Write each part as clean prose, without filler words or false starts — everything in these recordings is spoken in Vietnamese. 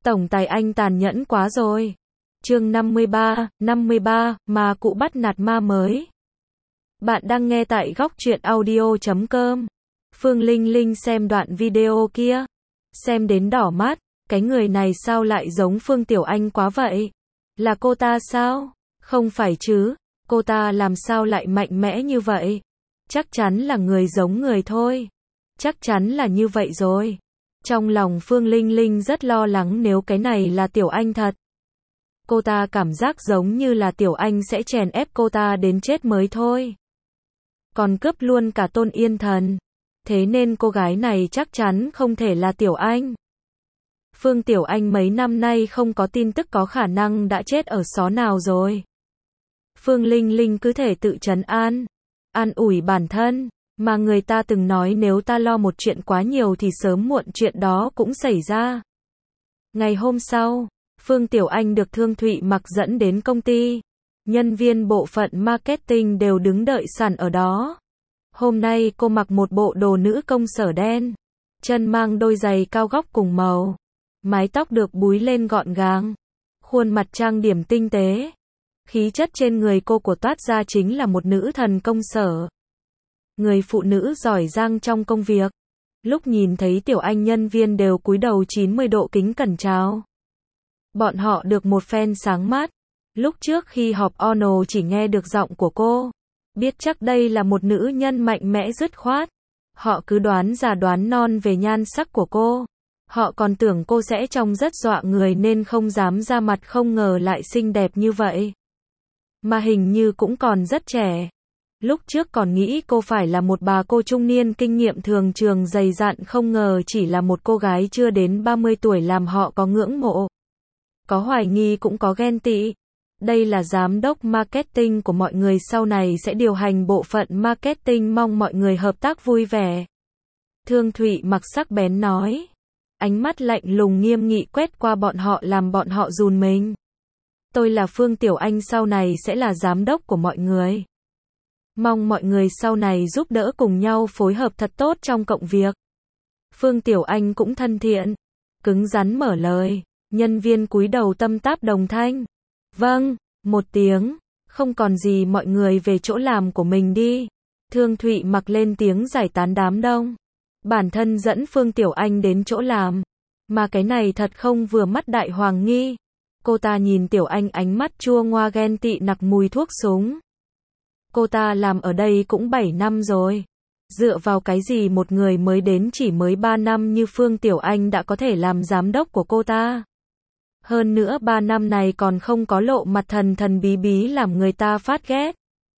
Tổng tài anh tàn nhẫn quá rồi. Chương 53, ma cụ bắt nạt ma mới. Bạn đang nghe tại góc truyện audio.com. Phương Linh Linh xem đoạn video kia. Xem đến đỏ mắt, cái người này sao lại giống Phương Tiểu Anh quá vậy? Là cô ta sao? Không phải chứ, cô ta làm sao lại mạnh mẽ như vậy? Chắc chắn là người giống người thôi. Chắc chắn là như vậy rồi. Trong lòng Phương Linh Linh rất lo lắng nếu cái này là Tiểu Anh thật. Cô ta cảm giác giống như là Tiểu Anh sẽ chèn ép cô ta đến chết mới thôi. Còn cướp luôn cả Tôn Yên Thần. Thế nên cô gái này chắc chắn không thể là Tiểu Anh. Phương Tiểu Anh mấy năm nay không có tin tức, có khả năng đã chết ở xó nào rồi. Phương Linh Linh cứ thể tự trấn an ủi bản thân. Mà người ta từng nói nếu ta lo một chuyện quá nhiều thì sớm muộn chuyện đó cũng xảy ra. Ngày hôm sau, Phương Tiểu Anh được Thương Thụy Mặc dẫn đến công ty. Nhân viên bộ phận marketing đều đứng đợi sẵn ở đó. Hôm nay cô mặc một bộ đồ nữ công sở đen. Chân mang đôi giày cao gót cùng màu. Mái tóc được búi lên gọn gàng. Khuôn mặt trang điểm tinh tế. Khí chất trên người cô của toát ra chính là một nữ thần công sở. Người phụ nữ giỏi giang trong công việc. Lúc nhìn thấy Tiểu Anh, nhân viên đều cúi đầu 90 độ kính cẩn chào. Bọn họ được một phen sáng mắt. Lúc trước khi họp Ono chỉ nghe được giọng của cô. Biết chắc đây là một nữ nhân mạnh mẽ dứt khoát. Họ cứ đoán già đoán non về nhan sắc của cô. Họ còn tưởng cô sẽ trông rất dọa người nên không dám ra mặt, không ngờ lại xinh đẹp như vậy. Mà hình như cũng còn rất trẻ. Lúc trước còn nghĩ cô phải là một bà cô trung niên kinh nghiệm thường trường dày dặn, không ngờ chỉ là một cô gái chưa đến 30 tuổi, làm họ có ngưỡng mộ. Có hoài nghi cũng có ghen tị. Đây là giám đốc marketing của mọi người, sau này sẽ điều hành bộ phận marketing, mong mọi người hợp tác vui vẻ. Thương Thụy Mặc sắc bén nói. Ánh mắt lạnh lùng nghiêm nghị quét qua bọn họ làm bọn họ run mình. Tôi là Phương Tiểu Anh, sau này sẽ là giám đốc của mọi người. Mong mọi người sau này giúp đỡ cùng nhau phối hợp thật tốt trong công việc. Phương Tiểu Anh cũng thân thiện, cứng rắn mở lời. Nhân viên cúi đầu tâm táp đồng thanh. Vâng, một tiếng. Không còn gì, mọi người về chỗ làm của mình đi. Thương Thụy Mặc lên tiếng giải tán đám đông. Bản thân dẫn Phương Tiểu Anh đến chỗ làm. Mà cái này thật không vừa mắt Đại Hoàng Nghi. Cô ta nhìn Tiểu Anh ánh mắt chua ngoa ghen tị, nặc mùi thuốc súng. Cô ta làm ở đây cũng 7 năm rồi. Dựa vào cái gì một người mới đến chỉ mới 3 năm như Phương Tiểu Anh đã có thể làm giám đốc của cô ta? Hơn nữa 3 năm này còn không có lộ mặt, thần thần bí bí làm người ta phát ghét.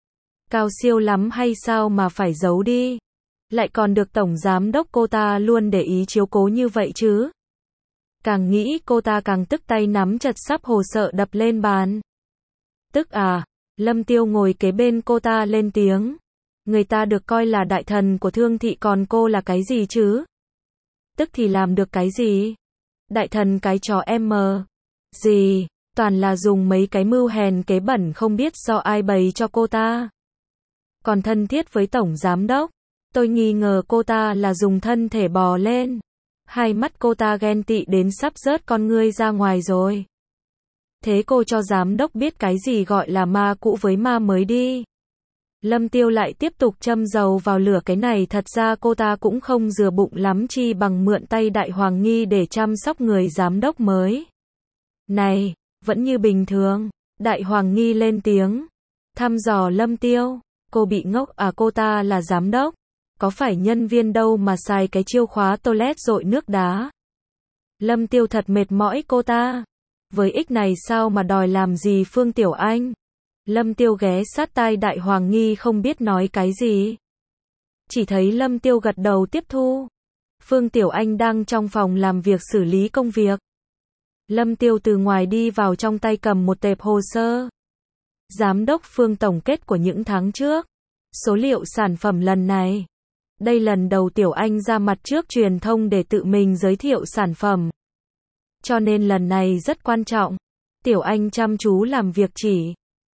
Cao siêu lắm hay sao mà phải giấu đi? Lại còn được tổng giám đốc cô ta luôn để ý chiếu cố như vậy chứ? Càng nghĩ cô ta càng tức, tay nắm chặt sắp hồ sơ đập lên bàn. Tức à? Lâm Tiêu ngồi kế bên cô ta lên tiếng. Người ta được coi là đại thần của Thương thị, còn cô là cái gì chứ? Tức thì làm được cái gì? Đại thần cái trò em mờ. Gì? Toàn là dùng mấy cái mưu hèn kế bẩn không biết do ai bày cho cô ta. Còn thân thiết với tổng giám đốc. Tôi nghi ngờ cô ta là dùng thân thể bò lên. Hai mắt cô ta ghen tị đến sắp rớt con ngươi ra ngoài rồi. Thế cô cho giám đốc biết cái gì gọi là ma cũ với ma mới đi. Lâm Tiêu lại tiếp tục châm dầu vào lửa. Cái này thật ra cô ta cũng không dừa bụng lắm, chi bằng mượn tay Đại Hoàng Nghi để chăm sóc người giám đốc mới. Này, vẫn như bình thường. Đại Hoàng Nghi lên tiếng. Thăm dò Lâm Tiêu. Cô bị ngốc à, cô ta là giám đốc. Có phải nhân viên đâu mà xài cái chiêu khóa toilet dội nước đá. Lâm Tiêu thật mệt mỏi cô ta. Với ích này sao mà đòi làm gì Phương Tiểu Anh? Lâm Tiêu ghé sát tai Đại Hoàng Nghi không biết nói cái gì. Chỉ thấy Lâm Tiêu gật đầu tiếp thu. Phương Tiểu Anh đang trong phòng làm việc xử lý công việc. Lâm Tiêu từ ngoài đi vào, trong tay cầm một tệp hồ sơ. Giám đốc Phương, tổng kết của những tháng trước. Số liệu sản phẩm lần này. Đây lần đầu Tiểu Anh ra mặt trước truyền thông để tự mình giới thiệu sản phẩm. Cho nên lần này rất quan trọng. Tiểu Anh chăm chú làm việc chỉ.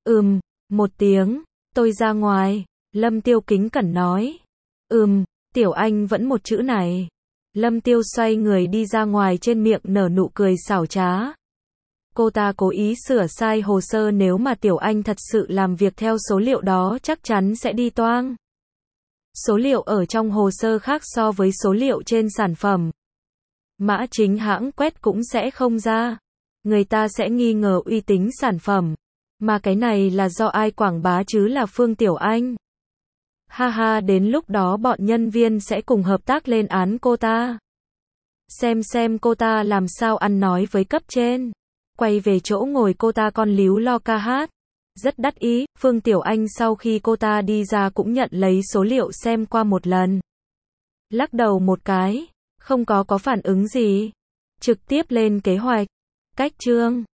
Một tiếng. Tôi ra ngoài. Lâm Tiêu kính cẩn nói. Tiểu Anh vẫn một chữ này. Lâm Tiêu xoay người đi ra ngoài, trên miệng nở nụ cười xảo trá. Cô ta cố ý sửa sai hồ sơ, nếu mà Tiểu Anh thật sự làm việc theo số liệu đó chắc chắn sẽ đi toang. Số liệu ở trong hồ sơ khác so với số liệu trên sản phẩm. Mã chính hãng quét cũng sẽ không ra. Người ta sẽ nghi ngờ uy tín sản phẩm. Mà cái này là do ai quảng bá chứ, là Phương Tiểu Anh. Ha ha, đến lúc đó bọn nhân viên sẽ cùng hợp tác lên án cô ta. Xem cô ta làm sao ăn nói với cấp trên. Quay về chỗ ngồi, cô ta còn líu lo ca hát. Rất đắc ý. Phương Tiểu Anh sau khi cô ta đi ra cũng nhận lấy số liệu xem qua một lần. Lắc đầu một cái. Không có phản ứng gì. Trực tiếp lên kế hoạch. Cách chương.